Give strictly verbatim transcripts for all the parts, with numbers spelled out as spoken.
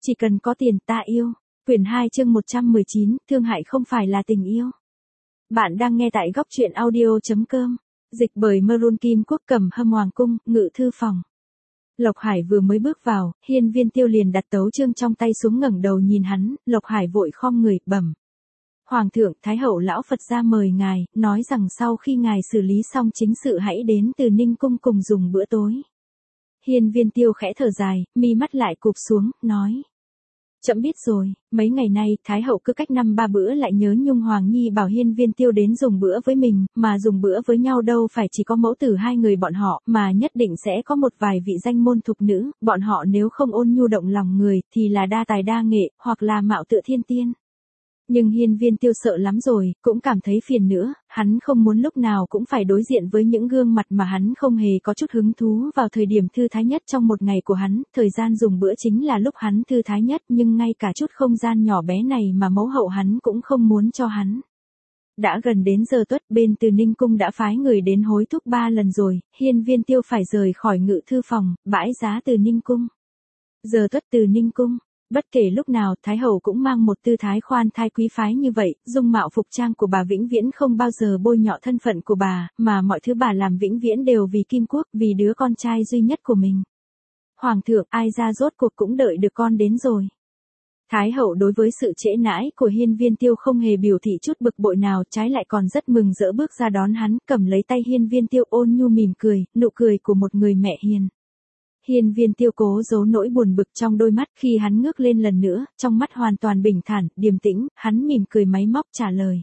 Chỉ cần có tiền ta yêu. Quyển hai chương một trăm mười chín, thương hại không phải là tình yêu. Bạn đang nghe tại góc truyện audio.com. Dịch bởi Maroon Kim Quốc Cầm Hâm Hoàng Cung, Ngự Thư Phòng. Lộc Hải vừa mới bước vào, Hiên Viên Tiêu liền đặt tấu chương trong tay xuống ngẩng đầu nhìn hắn, Lộc Hải vội khom người, bẩm. Hoàng thượng, Thái hậu lão Phật ra mời ngài, nói rằng sau khi ngài xử lý xong chính sự hãy đến Từ Ninh Cung cùng dùng bữa tối. Hiên Viên Tiêu khẽ thở dài, mi mắt lại cụp xuống, nói. Chậm biết rồi, mấy ngày nay, Thái hậu cứ cách năm ba bữa lại nhớ nhung Hoàng Nhi bảo Hiên Viên Tiêu đến dùng bữa với mình, mà dùng bữa với nhau đâu phải chỉ có mẫu tử hai người bọn họ, mà nhất định sẽ có một vài vị danh môn thục nữ, bọn họ nếu không ôn nhu động lòng người, thì là đa tài đa nghệ, hoặc là mạo tựa thiên tiên. Nhưng Hiên Viên Tiêu sợ lắm rồi, cũng cảm thấy phiền nữa, hắn không muốn lúc nào cũng phải đối diện với những gương mặt mà hắn không hề có chút hứng thú vào thời điểm thư thái nhất trong một ngày của hắn, thời gian dùng bữa chính là lúc hắn thư thái nhất nhưng ngay cả chút không gian nhỏ bé này mà mẫu hậu hắn cũng không muốn cho hắn. Đã gần đến giờ tuất bên Từ Ninh Cung đã phái người đến hối thúc ba lần rồi, Hiên Viên Tiêu phải rời khỏi Ngự Thư Phòng, bãi giá Từ Ninh Cung. Giờ tuất Từ Ninh Cung. Bất kể lúc nào, Thái hậu cũng mang một tư thái khoan thai quý phái như vậy, dung mạo phục trang của bà vĩnh viễn không bao giờ bôi nhọ thân phận của bà, mà mọi thứ bà làm vĩnh viễn đều vì Kim Quốc, vì đứa con trai duy nhất của mình. Hoàng thượng, ai ra rốt cuộc cũng đợi được con đến rồi. Thái hậu đối với sự trễ nãi của Hiên Viên Tiêu không hề biểu thị chút bực bội nào, trái lại còn rất mừng rỡ bước ra đón hắn, cầm lấy tay Hiên Viên Tiêu ôn nhu mỉm cười, nụ cười của một người mẹ hiền. Hiên Viên Tiêu cố giấu nỗi buồn bực trong đôi mắt, khi hắn ngước lên lần nữa, trong mắt hoàn toàn bình thản, điềm tĩnh, hắn mỉm cười máy móc trả lời.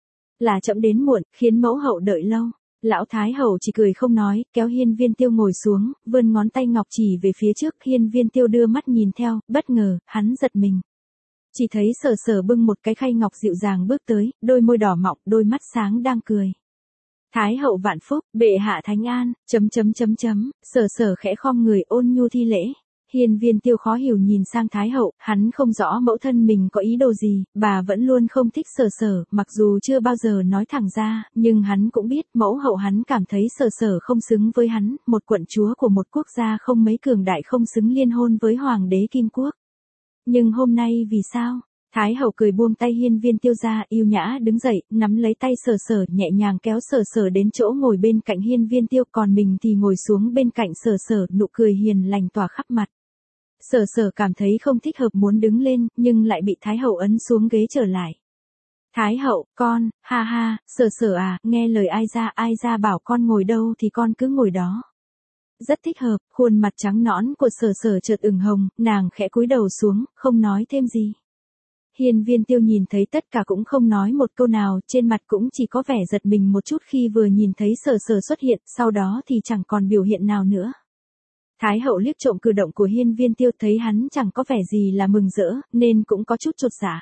Là chậm đến muộn, khiến mẫu hậu đợi lâu. Lão Thái hậu chỉ cười không nói, kéo Hiên Viên Tiêu ngồi xuống, vươn ngón tay ngọc chỉ về phía trước, Hiên Viên Tiêu đưa mắt nhìn theo, bất ngờ, hắn giật mình. Chỉ thấy Sở Sở bưng một cái khay ngọc dịu dàng bước tới, đôi môi đỏ mọng, đôi mắt sáng đang cười. Thái hậu vạn phúc, bệ hạ thánh an, chấm chấm chấm chấm, Sở Sở khẽ khom người ôn nhu thi lễ. Hiên Viên Tiêu khó hiểu nhìn sang Thái hậu, hắn không rõ mẫu thân mình có ý đồ gì, bà vẫn luôn không thích Sở Sở, mặc dù chưa bao giờ nói thẳng ra, nhưng hắn cũng biết mẫu hậu hắn cảm thấy Sở Sở không xứng với hắn, một quận chúa của một quốc gia không mấy cường đại không xứng liên hôn với Hoàng đế Kim Quốc. Nhưng hôm nay vì sao? Thái hậu cười buông tay Hiên Viên Tiêu ra, yêu nhã đứng dậy, nắm lấy tay Sở Sở, nhẹ nhàng kéo Sở Sở đến chỗ ngồi bên cạnh Hiên Viên Tiêu, còn mình thì ngồi xuống bên cạnh Sở Sở, nụ cười hiền lành tỏa khắp mặt. Sở Sở cảm thấy không thích hợp muốn đứng lên, nhưng lại bị Thái hậu ấn xuống ghế trở lại. Thái hậu, con, ha ha, Sở Sở à, nghe lời ai ra, ai ra bảo con ngồi đâu thì con cứ ngồi đó. Rất thích hợp, khuôn mặt trắng nõn của Sở Sở chợt ửng hồng, nàng khẽ cúi đầu xuống, không nói thêm gì. Hiên Viên Tiêu nhìn thấy tất cả cũng không nói một câu nào, trên mặt cũng chỉ có vẻ giật mình một chút khi vừa nhìn thấy Sở Sở xuất hiện, sau đó thì chẳng còn biểu hiện nào nữa. Thái hậu liếc trộm cử động của Hiên Viên Tiêu, thấy hắn chẳng có vẻ gì là mừng rỡ, nên cũng có chút chột dạ.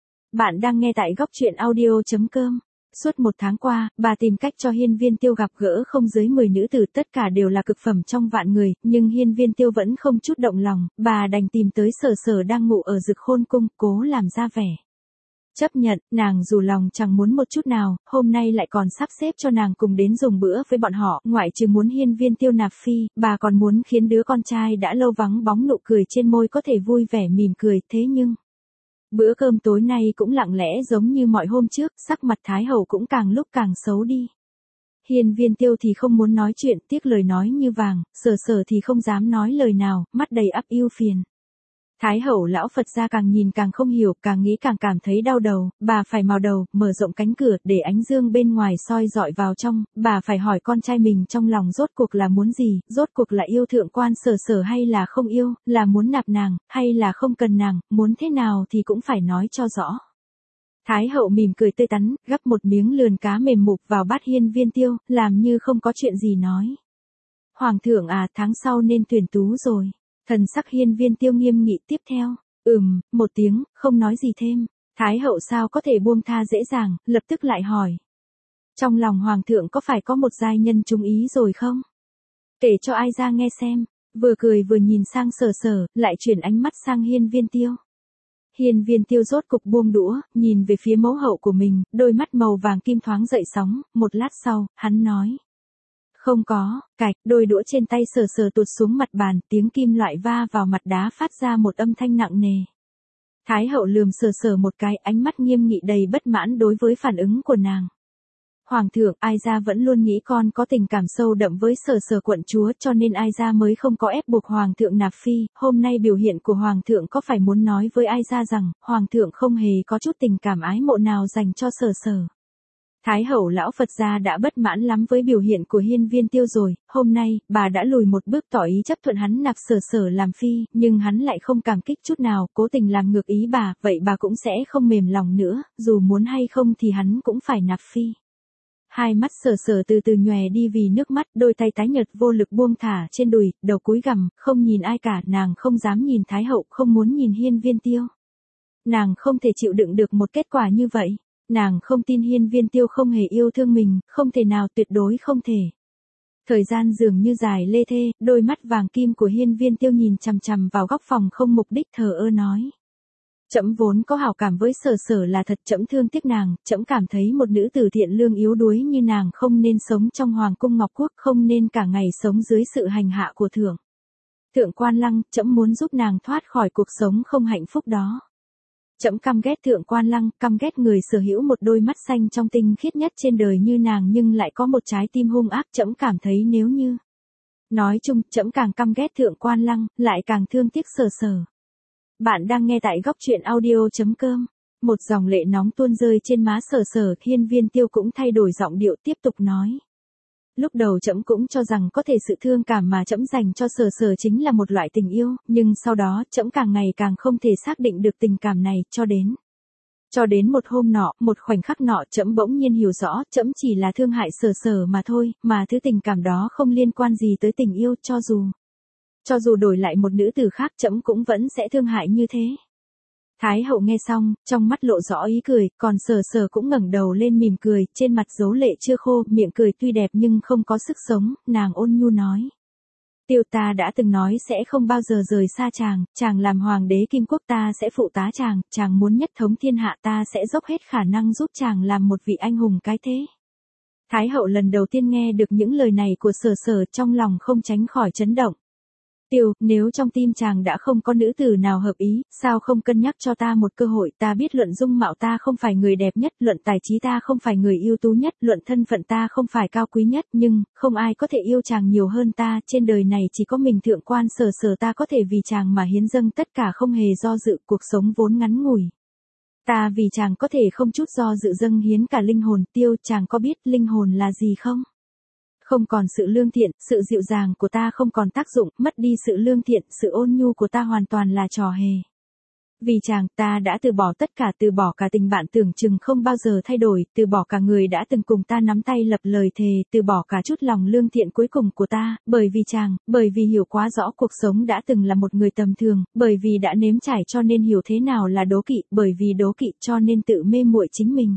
Bạn đang nghe tại góc truyện audio.com. Suốt một tháng qua, bà tìm cách cho Hiên Viên Tiêu gặp gỡ không dưới mười nữ tử, tất cả đều là cực phẩm trong vạn người, nhưng Hiên Viên Tiêu vẫn không chút động lòng, bà đành tìm tới Sở Sở đang ngủ ở Dực Khôn Cung, cố làm ra vẻ. Chấp nhận, nàng dù lòng chẳng muốn một chút nào, hôm nay lại còn sắp xếp cho nàng cùng đến dùng bữa với bọn họ, ngoại trừ muốn Hiên Viên Tiêu nạp phi, bà còn muốn khiến đứa con trai đã lâu vắng bóng nụ cười trên môi có thể vui vẻ mỉm cười, thế nhưng... Bữa cơm tối nay cũng lặng lẽ giống như mọi hôm trước, sắc mặt Thái hậu cũng càng lúc càng xấu đi. Hiên Viên Tiêu thì không muốn nói chuyện, tiếc lời nói như vàng, Sở Sở thì không dám nói lời nào, mắt đầy ắp ưu phiền. Thái hậu lão Phật ra càng nhìn càng không hiểu, càng nghĩ càng cảm thấy đau đầu, bà phải mào đầu, mở rộng cánh cửa, để ánh dương bên ngoài soi dọi vào trong, bà phải hỏi con trai mình trong lòng rốt cuộc là muốn gì, rốt cuộc là yêu thượng quan Sở Sở hay là không yêu, là muốn nạp nàng, hay là không cần nàng, muốn thế nào thì cũng phải nói cho rõ. Thái hậu mỉm cười tươi tắn, gắp một miếng lườn cá mềm mục vào bát Hiên Viên Tiêu, làm như không có chuyện gì nói. Hoàng thượng à, tháng sau nên tuyển tú rồi. Thần sắc Hiên Viên Tiêu nghiêm nghị tiếp theo, ừm, một tiếng, không nói gì thêm. Thái hậu sao có thể buông tha dễ dàng, lập tức lại hỏi. Trong lòng hoàng thượng có phải có một giai nhân trúng ý rồi không? Kể cho ai ra nghe xem, vừa cười vừa nhìn sang Sở Sở, lại chuyển ánh mắt sang Hiên Viên Tiêu. Hiên Viên Tiêu rốt cục buông đũa, nhìn về phía mẫu hậu của mình, đôi mắt màu vàng kim thoáng dậy sóng, một lát sau, hắn nói. Không có, cạch, đôi đũa trên tay sờ sờ tuột xuống mặt bàn, tiếng kim loại va vào mặt đá phát ra một âm thanh nặng nề. Thái hậu lườm sờ sờ một cái, ánh mắt nghiêm nghị đầy bất mãn đối với phản ứng của nàng. Hoàng thượng, ai ra vẫn luôn nghĩ con có tình cảm sâu đậm với sờ sờ quận chúa cho nên ai ra mới không có ép buộc hoàng thượng nạp phi, hôm nay biểu hiện của hoàng thượng có phải muốn nói với ai ra rằng, hoàng thượng không hề có chút tình cảm ái mộ nào dành cho sờ sờ. Thái hậu lão Phật gia đã bất mãn lắm với biểu hiện của Hiên Viên Tiêu rồi, hôm nay, bà đã lùi một bước tỏ ý chấp thuận hắn nạp sờ sờ làm phi, nhưng hắn lại không cảm kích chút nào, cố tình làm ngược ý bà, vậy bà cũng sẽ không mềm lòng nữa, dù muốn hay không thì hắn cũng phải nạp phi. Hai mắt sờ sờ từ từ nhòe đi vì nước mắt, đôi tay tái nhợt vô lực buông thả trên đùi, đầu cúi gằm, không nhìn ai cả, nàng không dám nhìn Thái hậu, không muốn nhìn Hiên Viên Tiêu. Nàng không thể chịu đựng được một kết quả như vậy. Nàng không tin Hiên Viên Tiêu không hề yêu thương mình, không thể nào, tuyệt đối không thể. Thời gian dường như dài lê thê, đôi mắt vàng kim của Hiên Viên Tiêu nhìn chằm chằm vào góc phòng không mục đích thờ ơ nói. Trẫm vốn có hảo cảm với sờ sờ là thật, trẫm thương tiếc nàng, trẫm cảm thấy một nữ tử thiện lương yếu đuối như nàng không nên sống trong hoàng cung Ngọc Quốc, không nên cả ngày sống dưới sự hành hạ của thượng. Thượng Quan Lăng, trẫm muốn giúp nàng thoát khỏi cuộc sống không hạnh phúc đó. Trẫm căm ghét Thượng Quan Lăng, căm ghét người sở hữu một đôi mắt xanh trong tinh khiết nhất trên đời như nàng nhưng lại có một trái tim hung ác, trẫm cảm thấy nếu như. Nói chung, trẫm càng căm ghét Thượng Quan Lăng, lại càng thương tiếc sờ sờ. Bạn đang nghe tại góc truyện audio chấm com. Một dòng lệ nóng tuôn rơi trên má sờ sờ, Hiên Viên Tiêu cũng thay đổi giọng điệu tiếp tục nói. Lúc đầu trẫm cũng cho rằng có thể sự thương cảm mà trẫm dành cho sờ sờ chính là một loại tình yêu, nhưng sau đó trẫm càng ngày càng không thể xác định được tình cảm này, cho đến. Cho đến một hôm nọ, một khoảnh khắc nọ trẫm bỗng nhiên hiểu rõ, trẫm chỉ là thương hại sờ sờ mà thôi, mà thứ tình cảm đó không liên quan gì tới tình yêu, cho dù. Cho dù đổi lại một nữ tử khác trẫm cũng vẫn sẽ thương hại như thế. Thái hậu nghe xong, trong mắt lộ rõ ý cười, còn sờ sờ cũng ngẩng đầu lên mỉm cười, trên mặt dấu lệ chưa khô, miệng cười tuy đẹp nhưng không có sức sống, nàng ôn nhu nói. Tiêu ta đã từng nói sẽ không bao giờ rời xa chàng, chàng làm hoàng đế Kim Quốc ta sẽ phụ tá chàng, chàng muốn nhất thống thiên hạ ta sẽ dốc hết khả năng giúp chàng làm một vị anh hùng cái thế. Thái hậu lần đầu tiên nghe được những lời này của sờ sờ trong lòng không tránh khỏi chấn động. Tiêu, nếu trong tim chàng đã không có nữ tử nào hợp ý, sao không cân nhắc cho ta một cơ hội, ta biết luận dung mạo ta không phải người đẹp nhất, luận tài trí ta không phải người ưu tú nhất, luận thân phận ta không phải cao quý nhất, nhưng, không ai có thể yêu chàng nhiều hơn ta, trên đời này chỉ có mình Thượng Quan sờ sờ ta có thể vì chàng mà hiến dâng tất cả không hề do dự, cuộc sống vốn ngắn ngủi. Ta vì chàng có thể không chút do dự dâng hiến cả linh hồn. Tiêu, chàng có biết linh hồn là gì không? Không còn sự lương thiện, sự dịu dàng của ta không còn tác dụng, mất đi sự lương thiện, sự ôn nhu của ta hoàn toàn là trò hề. Vì chàng, ta đã từ bỏ tất cả, từ bỏ cả tình bạn tưởng chừng không bao giờ thay đổi, từ bỏ cả người đã từng cùng ta nắm tay lập lời thề, từ bỏ cả chút lòng lương thiện cuối cùng của ta, bởi vì chàng, bởi vì hiểu quá rõ cuộc sống đã từng là một người tầm thường, bởi vì đã nếm trải cho nên hiểu thế nào là đố kỵ, bởi vì đố kỵ cho nên tự mê muội chính mình.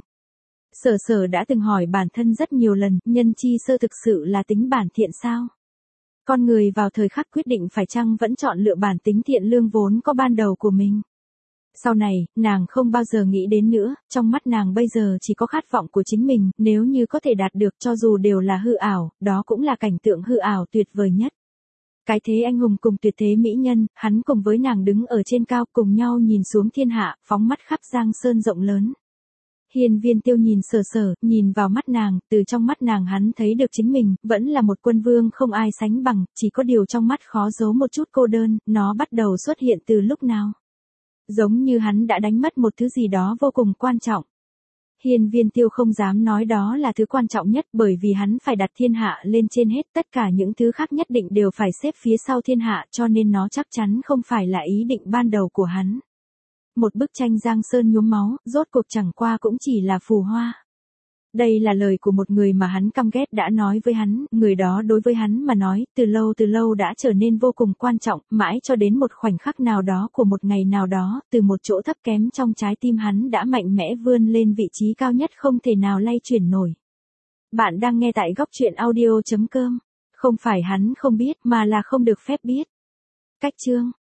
Sở sở đã từng hỏi bản thân rất nhiều lần, nhân chi sơ thực sự là tính bản thiện sao? Con người vào thời khắc quyết định phải chăng vẫn chọn lựa bản tính thiện lương vốn có ban đầu của mình. Sau này, nàng không bao giờ nghĩ đến nữa, trong mắt nàng bây giờ chỉ có khát vọng của chính mình, nếu như có thể đạt được cho dù đều là hư ảo, đó cũng là cảnh tượng hư ảo tuyệt vời nhất. Cái thế anh hùng cùng tuyệt thế mỹ nhân, hắn cùng với nàng đứng ở trên cao cùng nhau nhìn xuống thiên hạ, phóng mắt khắp giang sơn rộng lớn. Hiên Viên Tiêu nhìn sờ sờ, nhìn vào mắt nàng, từ trong mắt nàng hắn thấy được chính mình, vẫn là một quân vương không ai sánh bằng, chỉ có điều trong mắt khó giấu một chút cô đơn, nó bắt đầu xuất hiện từ lúc nào. Giống như hắn đã đánh mất một thứ gì đó vô cùng quan trọng. Hiên Viên Tiêu không dám nói đó là thứ quan trọng nhất bởi vì hắn phải đặt thiên hạ lên trên hết, tất cả những thứ khác nhất định đều phải xếp phía sau thiên hạ cho nên nó chắc chắn không phải là ý định ban đầu của hắn. Một bức tranh giang sơn nhuốm máu, rốt cuộc chẳng qua cũng chỉ là phù hoa. Đây là lời của một người mà hắn căm ghét đã nói với hắn, người đó đối với hắn mà nói, từ lâu từ lâu đã trở nên vô cùng quan trọng, mãi cho đến một khoảnh khắc nào đó của một ngày nào đó, từ một chỗ thấp kém trong trái tim hắn đã mạnh mẽ vươn lên vị trí cao nhất không thể nào lay chuyển nổi. Bạn đang nghe tại góc truyện audio chấm com. Không phải hắn không biết, mà là không được phép biết. Cách chương